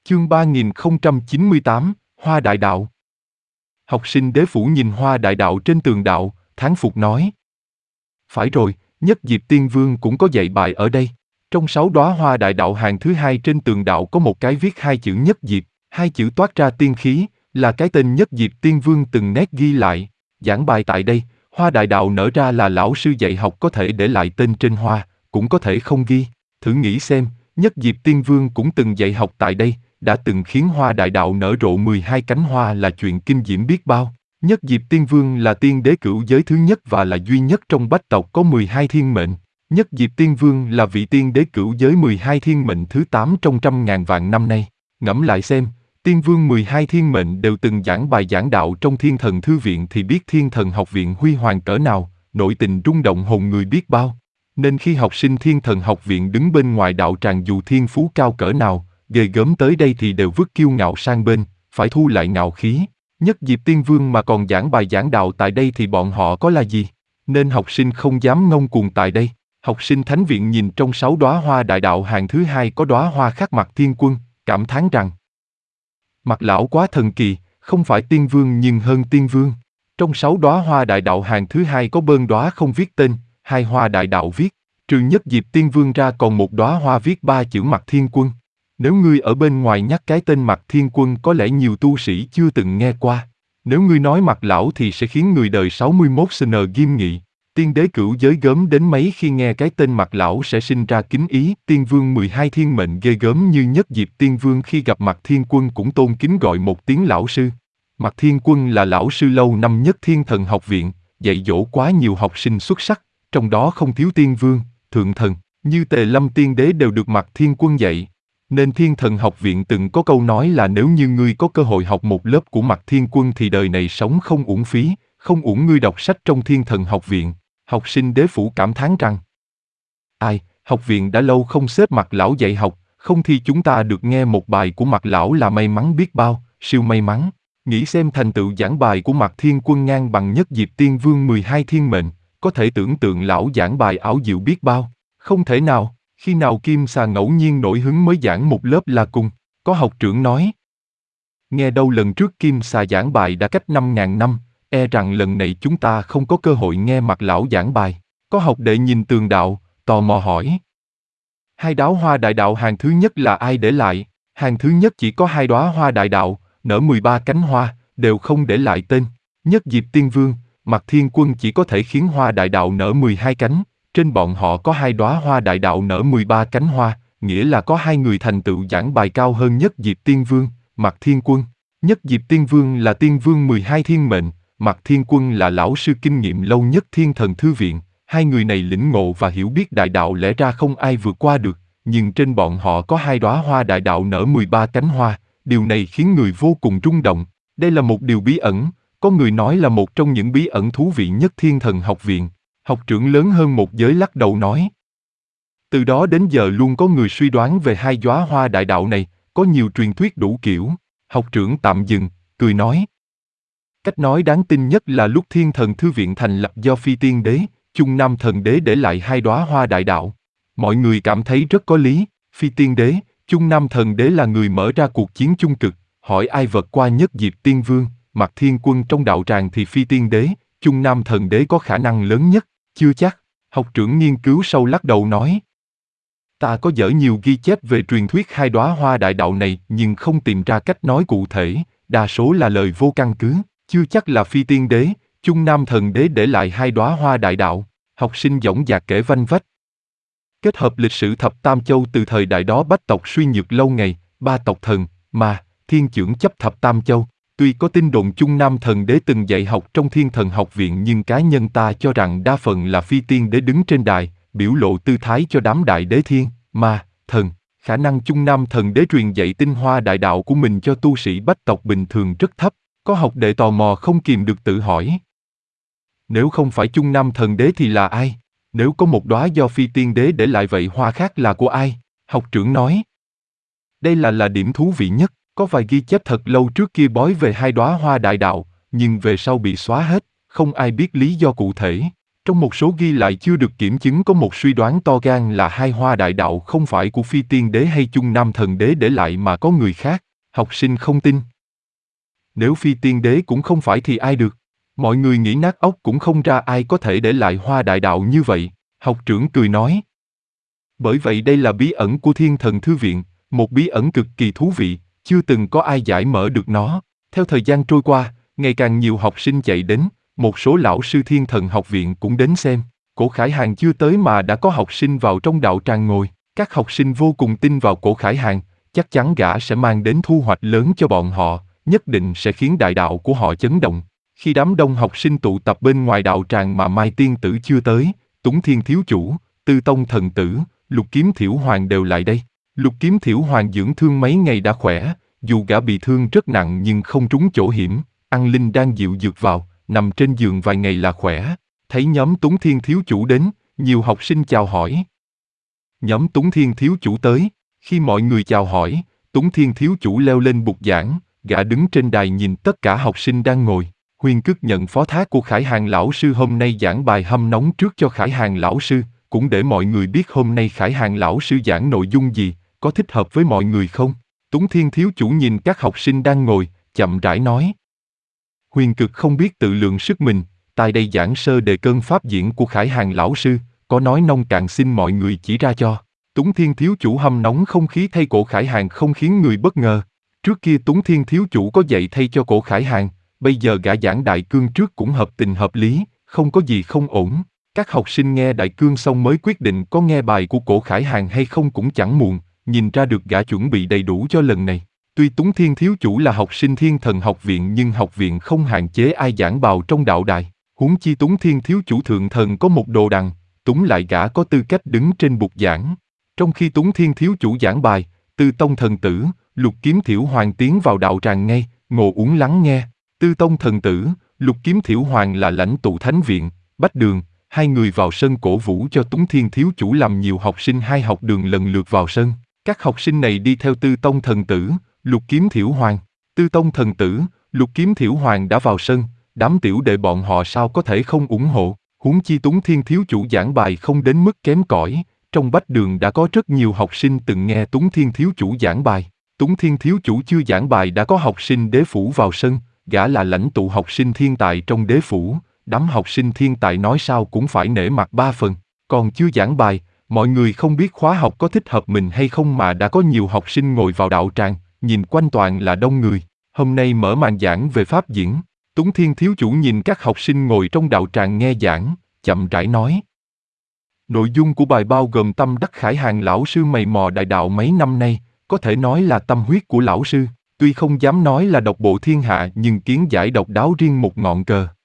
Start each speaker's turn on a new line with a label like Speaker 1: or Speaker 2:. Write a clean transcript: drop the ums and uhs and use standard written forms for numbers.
Speaker 1: Chương 3098, Hoa Đại Đạo. Học sinh Đế Phủ nhìn Hoa Đại Đạo trên tường đạo, thán phục nói. Phải rồi, Nhất Diệp Tiên Vương cũng có dạy bài ở đây. Trong 6 đóa Hoa Đại Đạo hàng thứ 2 trên tường đạo có một cái viết 2 chữ Nhất Diệp, 2 chữ toát ra tiên khí, là cái tên Nhất Diệp Tiên Vương từng nét ghi lại. Giảng bài tại đây, Hoa Đại Đạo nở ra là lão sư dạy học có thể để lại tên trên hoa, cũng có thể không ghi. Thử nghĩ xem, Nhất Diệp Tiên Vương cũng từng dạy học tại đây, đã từng khiến Hoa Đại Đạo nở rộ 12 cánh hoa là chuyện kinh diễm biết bao. Nhất Diệp Tiên Vương là tiên đế cửu giới thứ nhất và là duy nhất trong bách tộc có 12 thiên mệnh. Nhất Diệp Tiên Vương là vị tiên đế cửu giới 12 thiên mệnh thứ 8 trong 100.000 vạn năm nay. Ngẫm lại xem, Tiên Vương 12 thiên mệnh đều từng giảng bài giảng đạo trong Thiên Thần Thư Viện thì biết Thiên Thần Học Viện huy hoàng cỡ nào, nội tình rung động hồn người biết bao. Nên khi học sinh Thiên Thần Học Viện đứng bên ngoài đạo tràng dù thiên phú cao cỡ nào, ghê gớm tới đây thì đều vứt kiêu ngạo sang bên, phải thu lại ngạo khí. Nhất Diệp Tiên Vương mà còn giảng bài giảng đạo tại đây thì bọn họ có là gì? Nên học sinh không dám ngông cuồng tại đây. Học sinh Thánh Viện nhìn trong 6 đóa Hoa Đại Đạo hàng thứ 2 có đóa hoa khắc mặt Thiên Quân, cảm thán rằng mặt lão quá thần kỳ, không phải Tiên Vương nhưng hơn Tiên Vương. Trong 6 đóa Hoa Đại Đạo hàng thứ 2 có bơn đóa không viết tên, 2 Hoa Đại Đạo viết, trừ Nhất Diệp Tiên Vương ra còn một đóa hoa viết 3 chữ mặt Thiên Quân. Nếu ngươi ở bên ngoài nhắc cái tên mặt Thiên Quân có lẽ nhiều tu sĩ chưa từng nghe qua. Nếu ngươi nói mặt lão thì sẽ khiến người đời 61 CN nghiêm nghị. Tiên đế cửu giới gớm đến mấy khi nghe cái tên mặt lão sẽ sinh ra kính ý. Tiên Vương 12 thiên mệnh ghê gớm như Nhất Diệp Tiên Vương khi gặp mặt Thiên Quân cũng tôn kính gọi một tiếng lão sư. Mặt Thiên Quân là lão sư lâu năm nhất Thiên Thần Học Viện, dạy dỗ quá nhiều học sinh xuất sắc, trong đó không thiếu Tiên Vương, Thượng Thần, như Tề Lâm Tiên Đế đều được mặt Thiên Quân dạy. Nên Thiên Thần Học Viện từng có câu nói là nếu như ngươi có cơ hội học một lớp của mặt Thiên Quân thì đời này sống không uổng phí, không uổng ngươi đọc sách trong Thiên Thần Học Viện. Học sinh Đế Phủ cảm thán rằng ai, học viện đã lâu không xếp mặt lão dạy học, không thì chúng ta được nghe một bài của mặt lão là may mắn biết bao, siêu may mắn. Nghĩ xem thành tựu giảng bài của mặt Thiên Quân ngang bằng Nhất Diệp Tiên Vương 12 thiên mệnh, có thể tưởng tượng lão giảng bài ảo diệu biết bao. Không thể nào, khi nào Kim Xà ngẫu nhiên nổi hứng mới giảng một lớp là cùng, có học trưởng nói. Nghe đâu lần trước Kim Xà giảng bài đã cách 5.000 năm, e rằng lần này chúng ta không có cơ hội nghe mặt lão giảng bài. Có học đệ nhìn tường đạo, tò mò hỏi. 2 đóa Hoa Đại Đạo hàng thứ nhất là ai để lại? Hàng thứ nhất chỉ có 2 đóa Hoa Đại Đạo, nở 13 cánh hoa, đều không để lại tên. Nhất Diệp Tiên Vương, mặt Thiên Quân chỉ có thể khiến Hoa Đại Đạo nở 12 cánh. Trên bọn họ có 2 đóa Hoa Đại Đạo nở 13 cánh hoa, nghĩa là có 2 người thành tựu giảng bài cao hơn Nhất Diệp Tiên Vương, mặt Thiên Quân. Nhất Diệp Tiên Vương là Tiên Vương 12 thiên mệnh, mặt Thiên Quân là lão sư kinh nghiệm lâu nhất Thiên Thần Thư Viện. 2 người này lĩnh ngộ và hiểu biết đại đạo lẽ ra không ai vượt qua được, nhưng trên bọn họ có 2 đóa Hoa Đại Đạo nở 13 cánh hoa, điều này khiến người vô cùng rung động. Đây là một điều bí ẩn, có người nói là một trong những bí ẩn thú vị nhất Thiên Thần Học Viện. Học trưởng lớn hơn một giới lắc đầu nói. Từ đó đến giờ luôn có người suy đoán về 2 đóa Hoa Đại Đạo này, có nhiều truyền thuyết đủ kiểu. Học trưởng tạm dừng, cười nói. Cách nói đáng tin nhất là lúc Thiên Thần Thư Viện thành lập do Phi Tiên Đế, Chung Nam Thần Đế để lại 2 đóa Hoa Đại Đạo. Mọi người cảm thấy rất có lý, Phi Tiên Đế, Chung Nam Thần Đế là người mở ra cuộc chiến chung cực, hỏi ai vượt qua Nhất Diệp Tiên Vương, mặt Thiên Quân trong đạo tràng thì Phi Tiên Đế, Chung Nam Thần Đế có khả năng lớn nhất. Chưa chắc, học trưởng nghiên cứu sâu lắc đầu nói. Ta có dở nhiều ghi chép về truyền thuyết 2 đóa Hoa Đại Đạo này nhưng không tìm ra cách nói cụ thể, đa số là lời vô căn cứ, chưa chắc là Phi Tiên Đế, Chung Nam Thần Đế để lại 2 đóa Hoa Đại Đạo. Học sinh dõng dạc kể vanh vách. Kết hợp lịch sử Thập Tam Châu từ thời đại đó bách tộc suy nhược lâu ngày, 3 tộc thần, mà, thiên chưởng chấp Thập Tam Châu. Tuy có tin đồn Chung Nam Thần Đế từng dạy học trong Thiên Thần Học Viện nhưng cá nhân ta cho rằng đa phần là Phi Tiên Đế đứng trên đài, biểu lộ tư thái cho đám đại đế thiên, ma, thần. Khả năng Chung Nam Thần Đế truyền dạy tinh hoa đại đạo của mình cho tu sĩ bách tộc bình thường rất thấp. Có học đệ tò mò không kìm được tự hỏi. Nếu không phải Chung Nam Thần Đế thì là ai? Nếu có một đóa do Phi Tiên Đế để lại vậy hoa khác là của ai? Học trưởng nói. Đây là điểm thú vị nhất. Có vài ghi chép thật lâu trước kia bói về 2 đóa Hoa Đại Đạo, nhưng về sau bị xóa hết, không ai biết lý do cụ thể. Trong một số ghi lại chưa được kiểm chứng có một suy đoán to gan là hai hoa đại đạo không phải của Phi Tiên Đế hay Chung Nam Thần Đế để lại mà có người khác. Học sinh không tin. Nếu Phi Tiên Đế cũng không phải thì ai được? Mọi người nghĩ nát óc cũng không ra ai có thể để lại hoa đại đạo như vậy. Học trưởng cười nói. Bởi vậy đây là bí ẩn của Thiên Thần Thư Viện, một bí ẩn cực kỳ thú vị, chưa từng có ai giải mở được nó. Theo thời gian trôi qua, ngày càng nhiều học sinh chạy đến, một số lão sư Thiên Thần Học Viện cũng đến xem. Cổ Khải Hàng chưa tới mà đã có học sinh vào trong đạo tràng ngồi. Các học sinh vô cùng tin vào Cổ Khải Hàng, chắc chắn gã sẽ mang đến thu hoạch lớn cho bọn họ, nhất định sẽ khiến đại đạo của họ chấn động. Khi đám đông học sinh tụ tập bên ngoài đạo tràng mà Mai Tiên Tử chưa tới, Túng Thiên Thiếu Chủ, Tư Tông Thần Tử, Lục Kiếm Thiểu Hoàng đều lại đây. Lục Kiếm Thiểu Hoàng dưỡng thương mấy ngày đã khỏe, dù gã bị thương rất nặng nhưng không trúng chỗ hiểm, ăn linh đan dịu dược vào, nằm trên giường vài ngày là khỏe. Thấy nhóm Túng Thiên Thiếu Chủ đến, nhiều học sinh chào hỏi. Nhóm Túng Thiên Thiếu Chủ tới, khi mọi người chào hỏi, Túng Thiên Thiếu Chủ leo lên bục giảng, gã đứng trên đài nhìn tất cả học sinh đang ngồi. Huyền Cức nhận phó thác của Khải Hàng lão sư hôm nay giảng bài hâm nóng trước cho Khải Hàng lão sư, cũng để mọi người biết hôm nay Khải Hàng lão sư giảng nội dung gì, có thích hợp với mọi người không? Túng Thiên Thiếu Chủ nhìn các học sinh đang ngồi, chậm rãi nói. Huyền Cực không biết tự lượng sức mình, tại đây giảng sơ đề cơn pháp diễn của Khải Hàng lão sư, có nói nông cạn xin mọi người chỉ ra cho. Túng Thiên Thiếu Chủ hâm nóng không khí thay Cổ Khải Hàng không khiến người bất ngờ. Trước kia Túng Thiên Thiếu Chủ có dạy thay cho Cổ Khải Hàng, bây giờ gã giảng Đại Cương trước cũng hợp tình hợp lý, không có gì không ổn. Các học sinh nghe Đại Cương xong mới quyết định có nghe bài của Cổ Khải Hàng hay không cũng chẳng muộn, nhìn ra được gã chuẩn bị đầy đủ cho lần này. Tuy Túng Thiên Thiếu Chủ là học sinh Thiên Thần Học Viện nhưng học viện không hạn chế ai giảng bào trong đạo đài. Huống chi Túng Thiên Thiếu Chủ thượng thần có một đồ đằng, Túng lại gã có tư cách đứng trên bục giảng. Trong khi Túng Thiên Thiếu Chủ giảng bài, Tư Tông Thần Tử, Lục Kiếm Thiểu Hoàng tiến vào đạo tràng ngay, ngồi uống lắng nghe. Tư Tông Thần Tử, Lục Kiếm Thiểu Hoàng là lãnh tụ thánh viện, Bách Đường, hai người vào sân cổ vũ cho Túng Thiên Thiếu Chủ làm nhiều học sinh hai học đường lần lượt vào sân. Các học sinh này đi theo Tư Tông Thần Tử, Lục Kiếm Thiểu Hoàng. Tư Tông Thần Tử, Lục Kiếm Thiểu Hoàng đã vào sân, đám tiểu đệ bọn họ sao có thể không ủng hộ, huống chi Túng Thiên Thiếu Chủ giảng bài không đến mức kém cỏi. Trong Bách Đường đã có rất nhiều học sinh từng nghe Túng Thiên Thiếu Chủ giảng bài. Túng Thiên Thiếu Chủ chưa giảng bài đã có học sinh đế phủ vào sân, gã là lãnh tụ học sinh thiên tài trong đế phủ, đám học sinh thiên tài nói sao cũng phải nể mặt ba phần. Còn chưa giảng bài, mọi người không biết khóa học có thích hợp mình hay không mà đã có nhiều học sinh ngồi vào đạo tràng, nhìn quanh toàn là đông người. Hôm nay mở màn giảng về pháp diễn, Túng Thiên Thiếu Chủ nhìn các học sinh ngồi trong đạo tràng nghe giảng, chậm rãi nói. Nội dung của bài bao gồm tâm đắc Khải Hàng lão sư mày mò đại đạo mấy năm nay, có thể nói là tâm huyết của lão sư. Tuy không dám nói là độc bộ thiên hạ nhưng kiến giải độc đáo riêng một ngọn cờ.